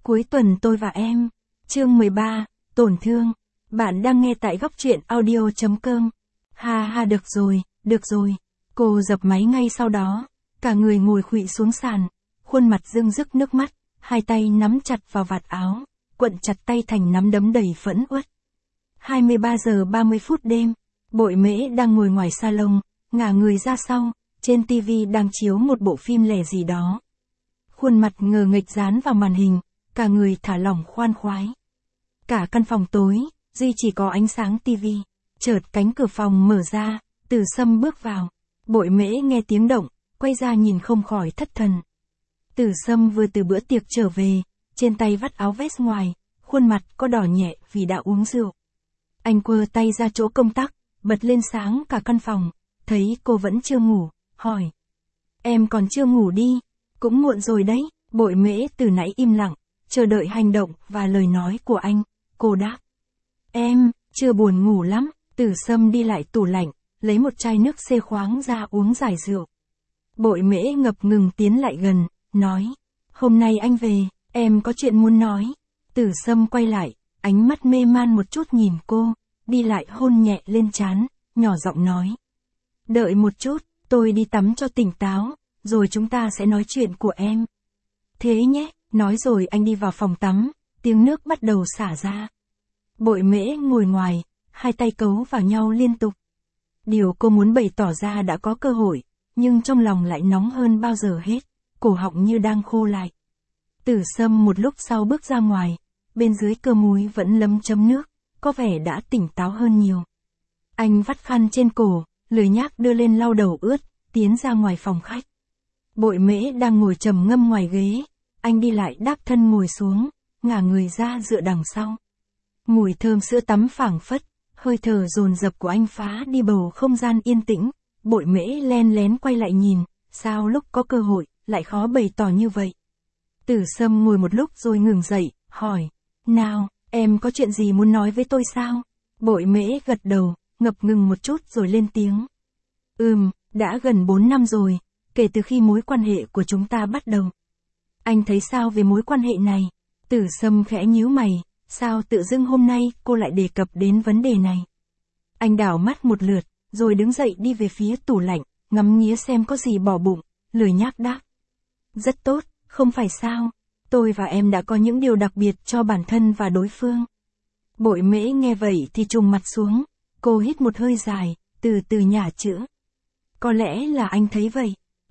Cuối tuần tôi và em. Chương 13, tổn thương. Bạn đang nghe tại góc truyện audio.com. Ha ha, được rồi. Cô dập máy ngay sau đó. Cả người ngồi khuỵu xuống sàn. Khuôn mặt rưng rức nước mắt. Hai tay nắm chặt vào vạt áo. Quận chặt tay thành nắm đấm đầy phẫn uất. 23 giờ 30 phút đêm. Bội Mễ đang ngồi ngoài salon. Ngả người ra sau. Trên tivi đang chiếu một bộ phim lẻ gì đó. Khuôn mặt ngờ nghệch dán vào màn hình. Cả người thả lỏng khoan khoái. Cả căn phòng tối, duy chỉ có ánh sáng tivi. Chợt cánh cửa phòng mở ra, Từ Sâm bước vào. Bội Mễ nghe tiếng động, quay ra nhìn không khỏi thất thần. Từ Sâm vừa từ bữa tiệc trở về, trên tay vắt áo vest ngoài, khuôn mặt có đỏ nhẹ vì đã uống rượu. Anh quơ tay ra chỗ công tắc, bật lên sáng cả căn phòng, thấy cô vẫn chưa ngủ, hỏi. Em còn chưa ngủ đi, cũng muộn rồi đấy. Bội Mễ từ nãy im lặng, chờ đợi hành động và lời nói của anh. Cô đáp. Em, chưa buồn ngủ lắm. Từ Sâm đi lại tủ lạnh, lấy một chai nước xê khoáng ra uống giải rượu. Bội Mễ ngập ngừng tiến lại gần, nói. Hôm nay anh về, em có chuyện muốn nói. Từ Sâm quay lại, ánh mắt mê man một chút nhìn cô, đi lại hôn nhẹ lên trán, nhỏ giọng nói. Đợi một chút, tôi đi tắm cho tỉnh táo, rồi chúng ta sẽ nói chuyện của em. Thế nhé, nói rồi anh đi vào phòng tắm, tiếng nước bắt đầu xả ra. Bội Mễ ngồi ngoài, hai tay cấu vào nhau liên tục. Điều cô muốn bày tỏ ra đã có cơ hội, nhưng trong lòng lại nóng hơn bao giờ hết, cổ họng như đang khô lại. Từ Sâm một lúc sau bước ra ngoài, bên dưới cơ múi vẫn lấm chấm nước, có vẻ đã tỉnh táo hơn nhiều. Anh vắt khăn trên cổ, lười nhác đưa lên lau đầu ướt, tiến ra ngoài phòng khách. Bội Mễ đang ngồi trầm ngâm ngoài ghế, anh đi lại đáp thân ngồi xuống, ngả người ra dựa đằng sau. Mùi thơm sữa tắm phảng phất, hơi thở dồn dập của anh phá đi bầu không gian yên tĩnh. Bội Mễ len lén quay lại nhìn, sao lúc có cơ hội, lại khó bày tỏ như vậy. Từ Sâm ngồi một lúc rồi ngừng dậy, hỏi. Nào, em có chuyện gì muốn nói với tôi sao? Bội Mễ gật đầu, ngập ngừng một chút rồi lên tiếng. Đã gần 4 năm rồi, kể từ khi mối quan hệ của chúng ta bắt đầu. Anh thấy sao về mối quan hệ này? Từ Sâm khẽ nhíu mày, sao tự dưng hôm nay cô lại đề cập đến vấn đề này? Anh đảo mắt một lượt, rồi đứng dậy đi về phía tủ lạnh, ngắm nghía xem có gì bỏ bụng, lười nhác đáp. Rất tốt, không phải sao? Tôi và em đã có những điều đặc biệt cho bản thân và đối phương. Bội Mễ nghe vậy thì trùng mặt xuống, cô hít một hơi dài, từ từ nhả chữ. Có lẽ là anh thấy vậy.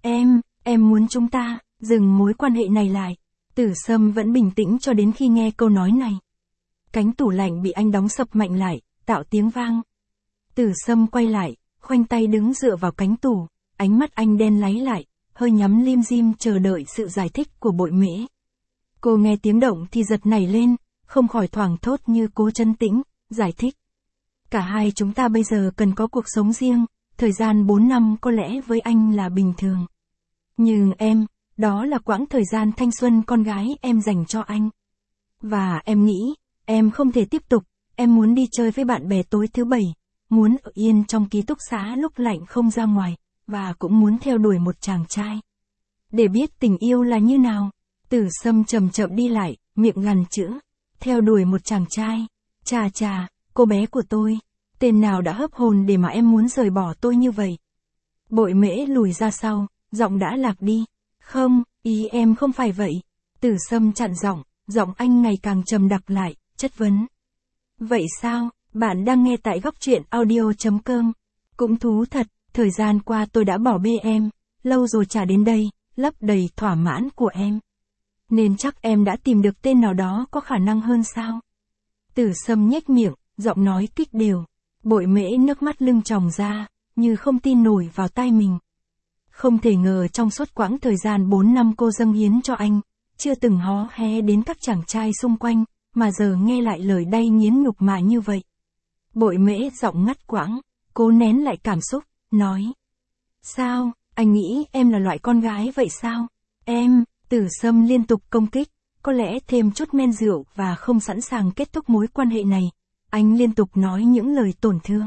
Em muốn chúng ta dừng mối quan hệ này lại. Từ Sâm vẫn bình tĩnh cho đến khi nghe câu nói này. Cánh tủ lạnh bị anh đóng sập mạnh lại, tạo tiếng vang. Từ Sâm quay lại, khoanh tay đứng dựa vào cánh tủ, ánh mắt anh đen láy lại, hơi nhắm lim dim chờ đợi sự giải thích của Bội Mễ. Cô nghe tiếng động thì giật nảy lên, không khỏi thoảng thốt như cố trấn tĩnh, giải thích. Cả hai chúng ta bây giờ cần có cuộc sống riêng, thời gian 4 năm có lẽ với anh là bình thường. Nhưng em, đó là quãng thời gian thanh xuân con gái em dành cho anh. Và em nghĩ, em không thể tiếp tục, em muốn đi chơi với bạn bè tối thứ Bảy, muốn ở yên trong ký túc xá lúc lạnh không ra ngoài, và cũng muốn theo đuổi một chàng trai. Để biết tình yêu là như nào, Từ Sâm chậm chậm đi lại, miệng gằn chữ, theo đuổi một chàng trai. Chà, cô bé của tôi, tên nào đã hấp hồn để mà em muốn rời bỏ tôi như vậy? Bội Mễ lùi ra sau, giọng đã lạc đi. Không, ý em không phải vậy. Từ Sâm chặn giọng anh ngày càng trầm đặc lại, chất vấn. Vậy sao, bạn đang nghe tại góc truyện audio.com. Cũng thú thật, thời gian qua tôi đã bỏ bê em, lâu rồi chả đến đây, lấp đầy thỏa mãn của em. Nên chắc em đã tìm được tên nào đó có khả năng hơn sao? Từ Sâm nhếch miệng, giọng nói kích đều. Bội Mễ nước mắt lưng tròng ra, như không tin nổi vào tai mình. Không thể ngờ trong suốt quãng thời gian 4 năm cô dâng hiến cho anh, chưa từng hó hé đến các chàng trai xung quanh, mà giờ nghe lại lời đay nghiến nhục mạ như vậy. Bội Mễ giọng ngắt quãng, cố nén lại cảm xúc, nói. Sao, anh nghĩ em là loại con gái vậy sao? Em, Từ Sâm liên tục công kích, có lẽ thêm chút men rượu và không sẵn sàng kết thúc mối quan hệ này. Anh liên tục nói những lời tổn thương.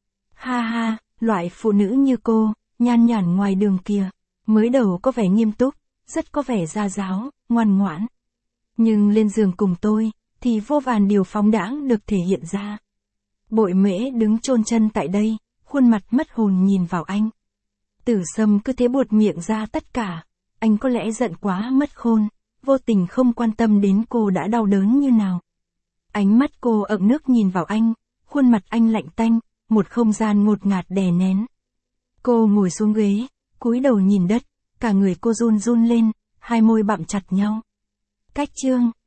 Ha, loại phụ nữ như cô, nhan nhản ngoài đường kìa, mới đầu có vẻ nghiêm túc, rất có vẻ gia giáo, ngoan ngoãn. Nhưng lên giường cùng tôi, thì vô vàn điều phóng đãng được thể hiện ra. Bội Mễ đứng chôn chân tại đây, khuôn mặt mất hồn nhìn vào anh. Tử Sâm cứ thế buột miệng ra tất cả. Anh có lẽ giận quá mất khôn, vô tình không quan tâm đến cô đã đau đớn như nào. Ánh mắt cô ậm nước nhìn vào anh, khuôn mặt anh lạnh tanh, một không gian ngột ngạt đè nén. Cô ngồi xuống ghế, cúi đầu nhìn đất, cả người cô run run lên, hai môi bặm chặt nhau. Cách chương